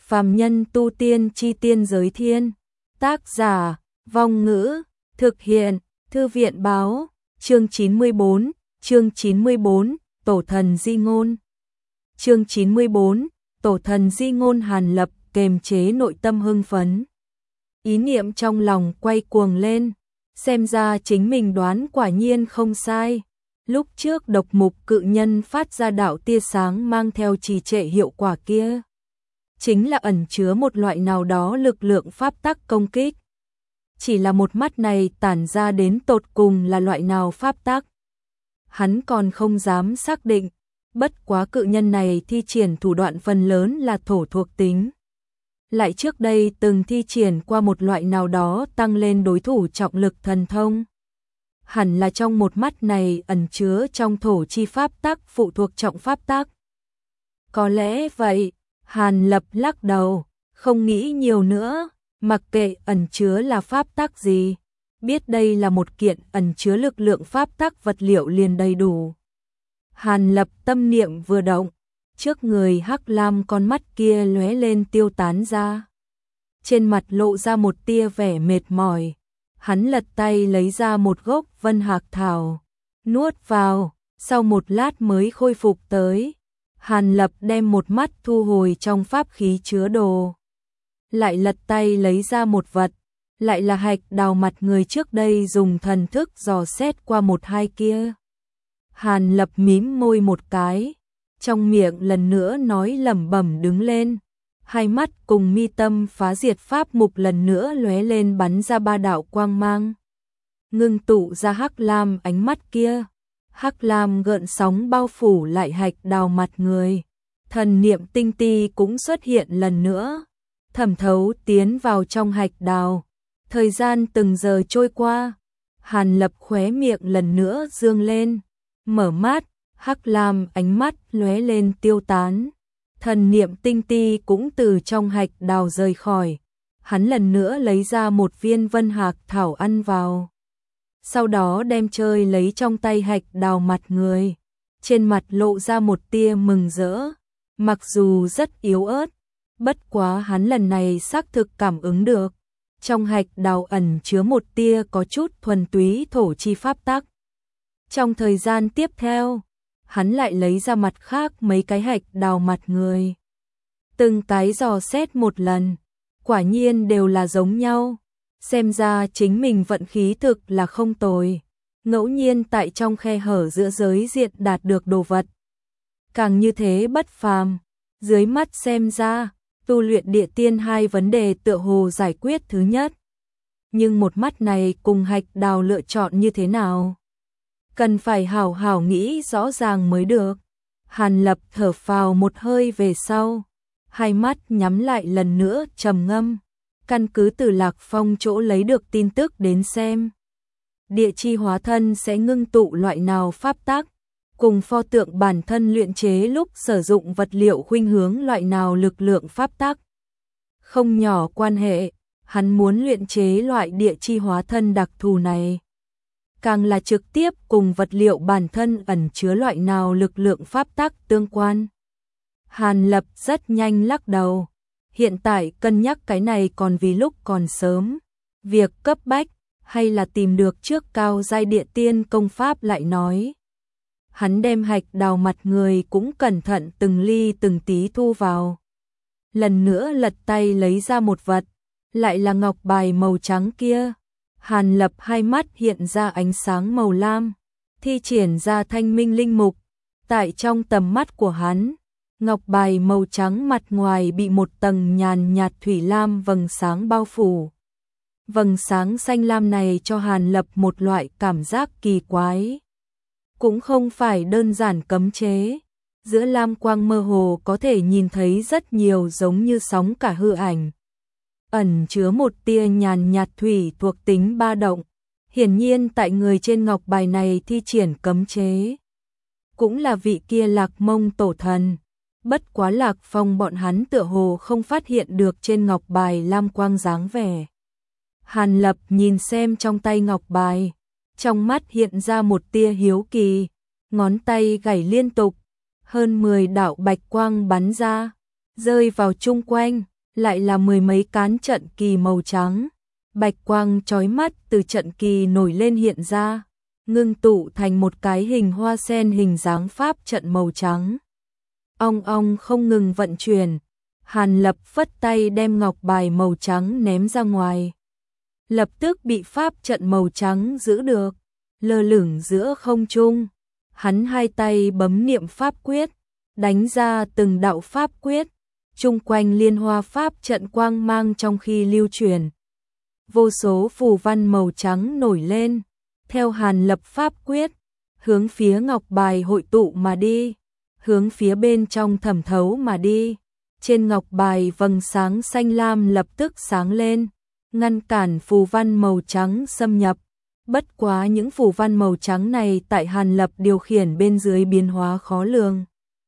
Phàm nhân tu tiên chi tiên giới thiên. Tác giả, Vong Ngữ, thực hiện, Thư viện báo, chương 94, Tổ thần di ngôn. Chương 94, Tổ thần di ngôn. Hàn Lập kềm chế nội tâm hưng phấn. Ý niệm trong lòng quay cuồng lên, xem ra chính mình đoán quả nhiên không sai. Lúc trước độc mục cự nhân phát ra đạo tia sáng mang theo trì trệ hiệu quả kia, chính là ẩn chứa một loại nào đó lực lượng pháp tắc công kích. Chỉ là một mắt này tản ra đến tột cùng là loại nào pháp tắc, hắn còn không dám xác định. Bất quá cự nhân này thi triển thủ đoạn phần lớn là thổ thuộc tính, lại trước đây từng thi triển qua một loại nào đó tăng lên đối thủ trọng lực thần thông. Hẳn là trong một mắt này ẩn chứa trong thổ chi pháp tắc phụ thuộc trọng pháp tắc. Có lẽ vậy, Hàn Lập lắc đầu, không nghĩ nhiều nữa, mặc kệ ẩn chứa là pháp tắc gì, biết đây là một kiện ẩn chứa lực lượng pháp tắc vật liệu liền đầy đủ. Hàn Lập tâm niệm vừa động, trước người hắc lam con mắt kia lóe lên tiêu tán ra. Trên mặt lộ ra một tia vẻ mệt mỏi, hắn lật tay lấy ra một gốc vân hạc thảo, nuốt vào, sau một lát mới khôi phục tới. Hàn Lập đem một mắt thu hồi trong pháp khí chứa đồ, lại lật tay lấy ra một vật, lại là hạch đào mặt người trước đây dùng thần thức dò xét qua một hai kia. Hàn Lập mím môi một cái, trong miệng lần nữa nói lẩm bẩm đứng lên, hai mắt cùng mi tâm phá diệt pháp mục lần nữa lóe lên bắn ra ba đạo quang mang, ngưng tụ ra hắc lam ánh mắt kia. Hắc lam gợn sóng bao phủ lại hạch đào mặt người, thần niệm tinh ti cũng xuất hiện lần nữa, thẩm thấu tiến vào trong hạch đào. Thời gian từng giờ trôi qua, Hàn Lập khóe miệng lần nữa dương lên, mở mắt, hắc lam ánh mắt lóe lên tiêu tán, thần niệm tinh ti cũng từ trong hạch đào rời khỏi. Hắn lần nữa lấy ra một viên vân hạc thảo ăn vào, sau đó đem chơi lấy trong tay hạch đào mặt người, trên mặt lộ ra một tia mừng rỡ, mặc dù rất yếu ớt, bất quá hắn lần này xác thực cảm ứng được, trong hạch đào ẩn chứa một tia có chút thuần túy thổ chi pháp tắc. Trong thời gian tiếp theo, hắn lại lấy ra mặt khác mấy cái hạch đào mặt người, từng cái dò xét một lần, quả nhiên đều là giống nhau. Xem ra chính mình vận khí thực là không tồi, ngẫu nhiên tại trong khe hở giữa giới diện đạt được đồ vật. Càng như thế bất phàm, dưới mắt xem ra, tu luyện địa tiên hai vấn đề tựa hồ giải quyết thứ nhất. Nhưng một mắt này cùng hạch đào lựa chọn như thế nào? Cần phải hảo hảo nghĩ rõ ràng mới được. Hàn Lập thở phào một hơi về sau, hai mắt nhắm lại lần nữa trầm ngâm. Căn cứ từ Lạc Phong chỗ lấy được tin tức đến xem, địa chi hóa thân sẽ ngưng tụ loại nào pháp tắc, cùng pho tượng bản thân luyện chế lúc sử dụng vật liệu khuynh hướng loại nào lực lượng pháp tắc. Không nhỏ quan hệ, hắn muốn luyện chế loại địa chi hóa thân đặc thù này, càng là trực tiếp cùng vật liệu bản thân ẩn chứa loại nào lực lượng pháp tắc tương quan. Hàn Lập rất nhanh lắc đầu. Hiện tại cân nhắc cái này còn vì lúc còn sớm, việc cấp bách hay là tìm được trước cao giai địa tiên công pháp lại nói. Hắn đem hạch đào mặt người cũng cẩn thận từng ly từng tí thu vào. Lần nữa lật tay lấy ra một vật, lại là ngọc bài màu trắng kia. Hàn Lập hai mắt hiện ra ánh sáng màu lam, thi triển ra thanh minh linh mục, tại trong tầm mắt của hắn. Ngọc bài màu trắng mặt ngoài bị một tầng nhàn nhạt thủy lam vầng sáng bao phủ. Vầng sáng xanh lam này cho Hàn Lập một loại cảm giác kỳ quái. Cũng không phải đơn giản cấm chế. Giữa lam quang mơ hồ có thể nhìn thấy rất nhiều giống như sóng cả hư ảnh. Ẩn chứa một tia nhàn nhạt thủy thuộc tính ba động. Hiển nhiên tại người trên ngọc bài này thi triển cấm chế, cũng là vị kia Lạc Mông tổ thần. Bất quá Lạc Phong bọn hắn tựa hồ không phát hiện được trên ngọc bài lam quang dáng vẻ. Hàn Lập nhìn xem trong tay ngọc bài, trong mắt hiện ra một tia hiếu kỳ, ngón tay gảy liên tục, hơn 10 đạo bạch quang bắn ra, rơi vào chung quanh, lại là mười mấy cán trận kỳ màu trắng. Bạch quang chói mắt từ trận kỳ nổi lên hiện ra, ngưng tụ thành một cái hình hoa sen hình dáng pháp trận màu trắng. Ong ong không ngừng vận chuyển, Hàn Lập phất tay đem ngọc bài màu trắng ném ra ngoài. Lập tức bị pháp trận màu trắng giữ được, lơ lửng giữa không trung. Hắn hai tay bấm niệm pháp quyết, đánh ra từng đạo pháp quyết, chung quanh liên hoa pháp trận quang mang trong khi lưu truyền. Vô số phù văn màu trắng nổi lên, theo Hàn Lập pháp quyết, hướng phía ngọc bài hội tụ mà đi, hướng phía bên trong thẩm thấu mà đi. Trên ngọc bài vầng sáng xanh lam lập tức sáng lên, ngăn cản phù văn màu trắng xâm nhập. Bất quá những phù văn màu trắng này tại Hàn Lập điều khiển bên dưới biến hóa khó lường.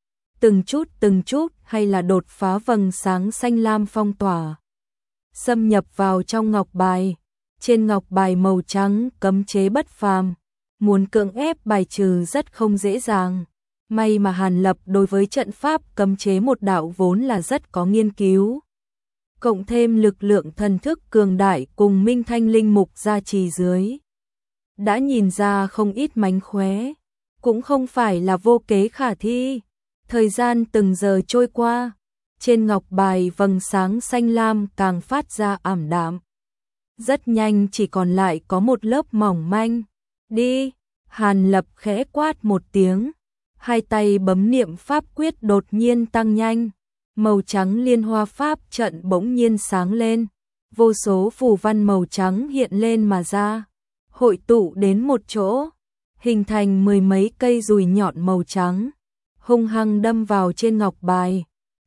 Từng chút hay là đột phá vầng sáng xanh lam phong tỏa, xâm nhập vào trong ngọc bài. Trên ngọc bài màu trắng cấm chế bất phàm, muốn cưỡng ép bài trừ rất không dễ dàng. May mà Hàn Lập đối với trận pháp cấm chế một đạo vốn là rất có nghiên cứu. Cộng thêm lực lượng thần thức cường đại cùng Minh Thanh linh mục gia trì dưới, đã nhìn ra không ít mánh khóe, cũng không phải là vô kế khả thi. Thời gian từng giờ trôi qua, trên ngọc bài vầng sáng xanh lam càng phát ra ảm đạm. Rất nhanh chỉ còn lại có một lớp mỏng manh. Đi, Hàn Lập khẽ quát một tiếng, hai tay bấm niệm pháp quyết đột nhiên tăng nhanh. Màu trắng liên hoa pháp trận bỗng nhiên sáng lên, vô số phù văn màu trắng hiện lên mà ra, hội tụ đến một chỗ, hình thành mười mấy cây dùi nhọn màu trắng, hung hăng đâm vào trên ngọc bài.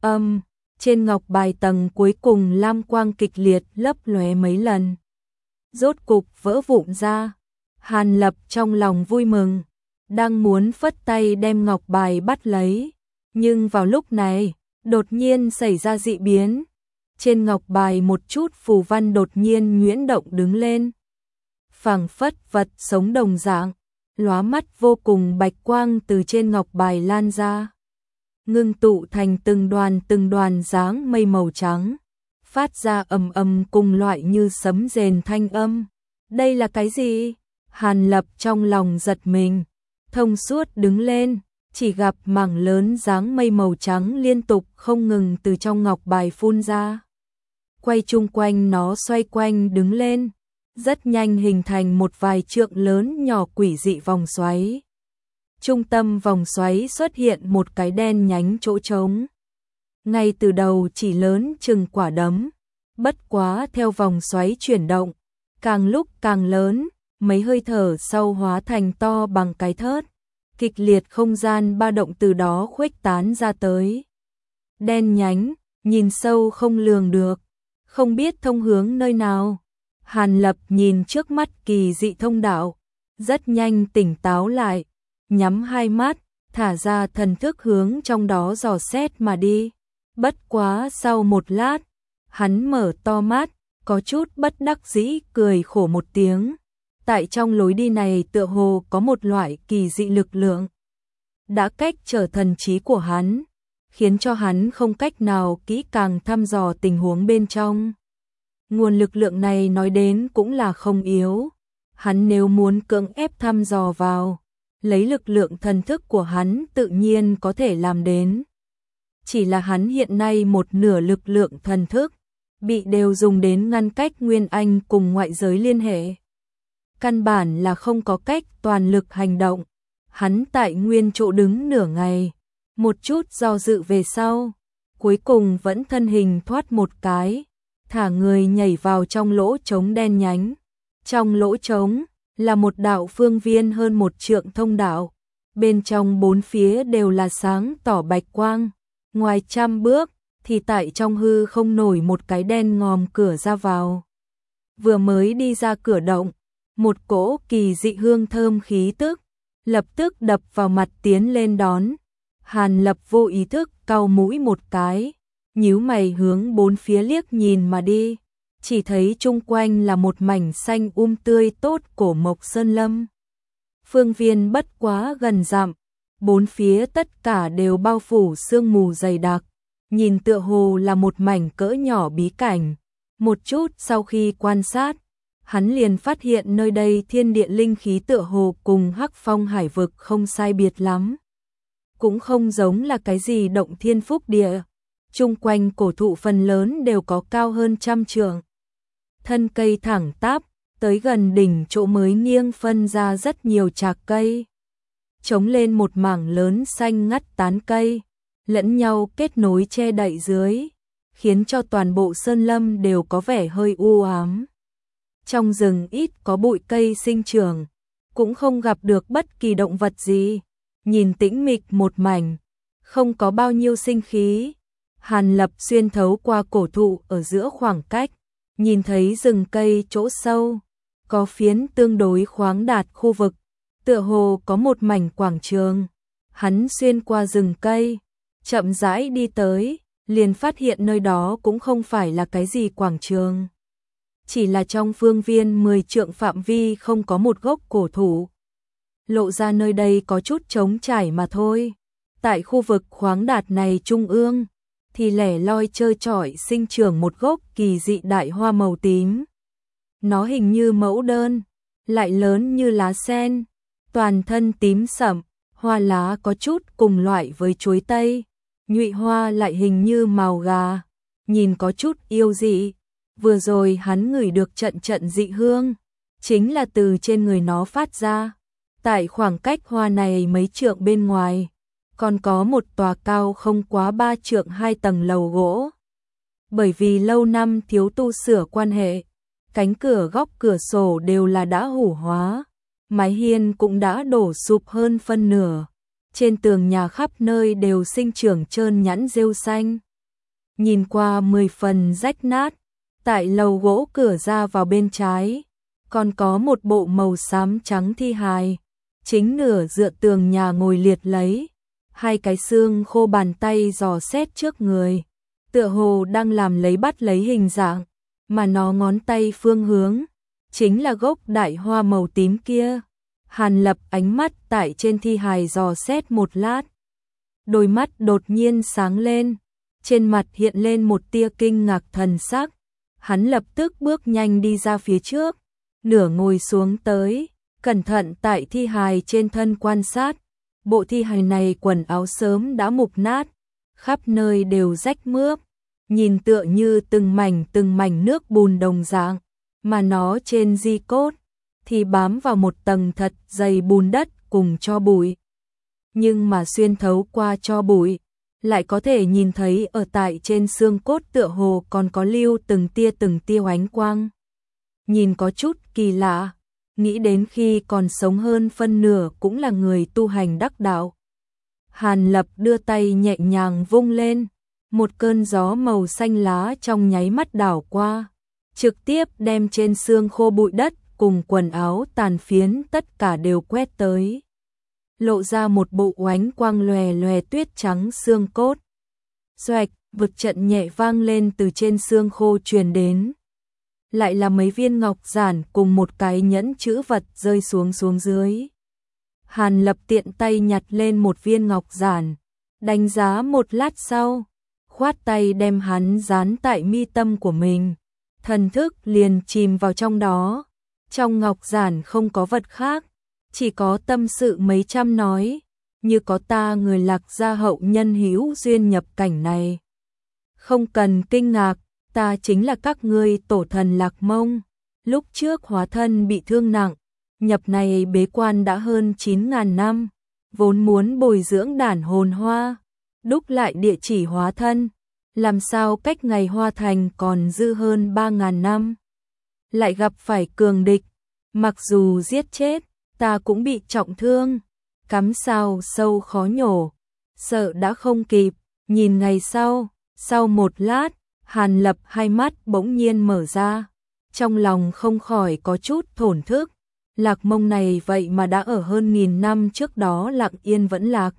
Trên ngọc bài tầng cuối cùng lam quang kịch liệt lấp lóe mấy lần, rốt cục vỡ vụn ra. Hàn Lập trong lòng vui mừng, đang muốn phất tay đem ngọc bài bắt lấy, nhưng vào lúc này, đột nhiên xảy ra dị biến. Trên ngọc bài một chút phù văn đột nhiên nhuyễn động đứng lên, phảng phất vật sống đồng dạng, lóa mắt vô cùng bạch quang từ trên ngọc bài lan ra, ngưng tụ thành từng đoàn dáng mây màu trắng, phát ra ầm ầm cùng loại như sấm rền thanh âm. Đây là cái gì? Hàn Lập trong lòng giật mình, thông suốt đứng lên, chỉ gặp mảng lớn dáng mây màu trắng liên tục không ngừng từ trong ngọc bài phun ra, quay chung quanh nó xoay quanh đứng lên, rất nhanh hình thành một vài trượng lớn nhỏ quỷ dị vòng xoáy. Trung tâm vòng xoáy xuất hiện một cái đen nhánh chỗ trống, ngay từ đầu chỉ lớn chừng quả đấm, bất quá theo vòng xoáy chuyển động, càng lúc càng lớn, mấy hơi thở sau hóa thành to bằng cái thớt. Kịch liệt không gian ba động từ đó khuếch tán ra tới. Đen nhánh, nhìn sâu không lường được, không biết thông hướng nơi nào. Hàn Lập nhìn trước mắt kỳ dị thông đạo, rất nhanh tỉnh táo lại, nhắm hai mắt, thả ra thần thức hướng trong đó dò xét mà đi. Bất quá sau một lát, hắn mở to mắt, có chút bất đắc dĩ cười khổ một tiếng. Tại trong lối đi này tựa hồ có một loại kỳ dị lực lượng đã cách trở thần trí của hắn, khiến cho hắn không cách nào kỹ càng thăm dò tình huống bên trong. Nguồn lực lượng này nói đến cũng là không yếu, hắn nếu muốn cưỡng ép thăm dò vào, lấy lực lượng thần thức của hắn tự nhiên có thể làm đến. Chỉ là hắn hiện nay một nửa lực lượng thần thức bị đều dùng đến ngăn cách Nguyên Anh cùng ngoại giới liên hệ, căn bản là không có cách toàn lực hành động. Hắn tại nguyên chỗ đứng nửa ngày, một chút do dự về sau, cuối cùng vẫn thân hình thoát một cái, thả người nhảy vào trong lỗ trống đen nhánh. Trong lỗ trống là một đạo phương viên hơn một trượng thông đạo, bên trong bốn phía đều là sáng tỏ bạch quang, ngoài 100 bước thì tại trong hư không nổi một cái đen ngòm cửa ra vào. Vừa mới đi ra cửa động, một cỗ kỳ dị hương thơm khí tức lập tức đập vào mặt tiến lên đón. Hàn Lập vô ý thức cau mũi một cái, nhíu mày hướng bốn phía liếc nhìn mà đi, chỉ thấy chung quanh là một mảnh xanh tươi tốt cổ mộc sơn lâm. Phương viên bất quá gần dặm, bốn phía tất cả đều bao phủ sương mù dày đặc, nhìn tựa hồ là một mảnh cỡ nhỏ bí cảnh. Một chút sau khi quan sát, hắn liền phát hiện nơi đây thiên địa linh khí tựa hồ cùng Hắc Phong hải vực không sai biệt lắm. Cũng không giống là cái gì động thiên phúc địa. Chung quanh cổ thụ phần lớn đều có cao hơn 100 trượng. Thân cây thẳng tắp, tới gần đỉnh chỗ mới nghiêng phân ra rất nhiều chạc cây. Chống lên một mảng lớn xanh ngắt tán cây, lẫn nhau kết nối che đậy dưới, khiến cho toàn bộ sơn lâm đều có vẻ hơi u ám. Trong rừng ít có bụi cây sinh trưởng, cũng không gặp được bất kỳ động vật gì, nhìn tĩnh mịch một mảnh, không có bao nhiêu sinh khí. Hàn Lập xuyên thấu qua cổ thụ ở giữa khoảng cách, nhìn thấy rừng cây chỗ sâu, có phiến tương đối khoáng đạt khu vực, tựa hồ có một mảnh quảng trường. Hắn xuyên qua rừng cây, chậm rãi đi tới, liền phát hiện nơi đó cũng không phải là cái gì quảng trường. Chỉ là trong phương viên 10 trượng phạm vi không có một gốc cổ thụ. Lộ ra nơi đây có chút trống trải mà thôi. Tại khu vực khoáng đạt này trung ương, thì lẻ loi trơ trọi sinh trưởng một gốc kỳ dị đại hoa màu tím. Nó hình như mẫu đơn, lại lớn như lá sen, toàn thân tím sẫm, hoa lá có chút cùng loại với chuối tây, nhụy hoa lại hình như màu gà, nhìn có chút yêu dị. Vừa rồi hắn ngửi được trận trận dị hương, chính là từ trên người nó phát ra. Tại khoảng cách hoa này mấy trượng bên ngoài, còn có một tòa cao không quá 3 trượng 2 tầng lầu gỗ. Bởi vì lâu năm thiếu tu sửa quan hệ, cánh cửa góc cửa sổ đều là đã hủ hóa, mái hiên cũng đã đổ sụp hơn phân nửa. Trên tường nhà khắp nơi đều sinh trưởng trơn nhẵn rêu xanh. Nhìn qua 10 phần rách nát, tại lầu gỗ cửa ra vào bên trái, còn có một bộ màu xám trắng thi hài, chính nửa dựa tường nhà ngồi liệt lấy, hai cái xương khô bàn tay giò xét trước người, tựa hồ đang làm lấy bắt lấy hình dạng, mà nó ngón tay phương hướng, chính là gốc đại hoa màu tím kia. Hàn Lập ánh mắt tại trên thi hài dò xét một lát, đôi mắt đột nhiên sáng lên, trên mặt hiện lên một tia kinh ngạc thần sắc. Hắn lập tức bước nhanh đi ra phía trước, nửa ngồi xuống tới, cẩn thận tại thi hài trên thân quan sát. Bộ thi hài này quần áo sớm đã mục nát, khắp nơi đều rách mướp, nhìn tựa như từng mảnh nước bùn đồng dạng, mà nó trên di cốt thì bám vào một tầng thật dày bùn đất cùng tro bụi. Nhưng mà xuyên thấu qua tro bụi, lại có thể nhìn thấy ở tại trên xương cốt tựa hồ còn có lưu từng tia ánh quang. Nhìn có chút kỳ lạ, nghĩ đến khi còn sống hơn phân nửa cũng là người tu hành đắc đạo. Hàn Lập đưa tay nhẹ nhàng vung lên, một cơn gió màu xanh lá trong nháy mắt đảo qua, trực tiếp đem trên xương khô bụi đất cùng quần áo tàn phiến tất cả đều quét tới, lộ ra một bộ oánh quang lòe lòe tuyết trắng xương cốt. Xoạch, vực trận nhẹ vang lên từ trên xương khô truyền đến. Lại là mấy viên ngọc giản cùng một cái nhẫn chữ vật rơi xuống dưới. Hàn Lập tiện tay nhặt lên một viên ngọc giản, đánh giá một lát sau, khoát tay đem hắn dán tại mi tâm của mình, thần thức liền chìm vào trong đó. Trong ngọc giản không có vật khác, chỉ có tâm sự mấy trăm nói, như có ta người Lạc gia hậu nhân hữu duyên nhập cảnh này. Không cần kinh ngạc, ta chính là các ngươi tổ thần Lạc Mông, lúc trước hóa thân bị thương nặng, nhập này bế quan đã hơn 9.000 năm, vốn muốn bồi dưỡng đản hồn hoa, đúc lại địa chỉ hóa thân, làm sao cách ngày hoa thành còn dư hơn 3.000 năm. Lại gặp phải cường địch, mặc dù giết chết, ta cũng bị trọng thương, cắm sao sâu khó nhổ, sợ đã không kịp. Nhìn ngày sau một lát, Hàn Lập hai mắt bỗng nhiên mở ra, trong lòng không khỏi có chút thổn thức. Lạc Mông này vậy mà đã ở hơn 1000 năm trước đó lặng yên vẫn lạc.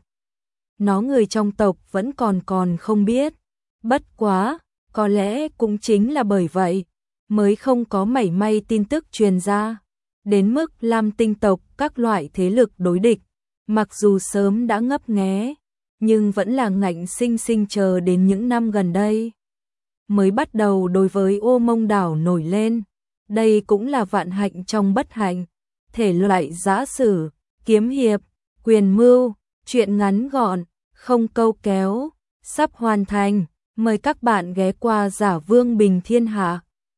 Nó người trong tộc vẫn còn không biết. Bất quá, có lẽ cũng chính là bởi vậy, mới không có mảy may tin tức truyền ra. Đến mức Lam Tinh tộc các loại thế lực đối địch, mặc dù sớm đã ngấp nghé, nhưng vẫn là ngạnh sinh sinh chờ đến những năm gần đây mới bắt đầu đối với Ô Mông Đảo nổi lên. Đây cũng là vạn hạnh trong bất hạnh, thể loại giã sử, kiếm hiệp, quyền mưu, truyện ngắn gọn, không câu kéo, sắp hoàn thành. Mời các bạn ghé qua Giả Vương Bình Thiên Hạ.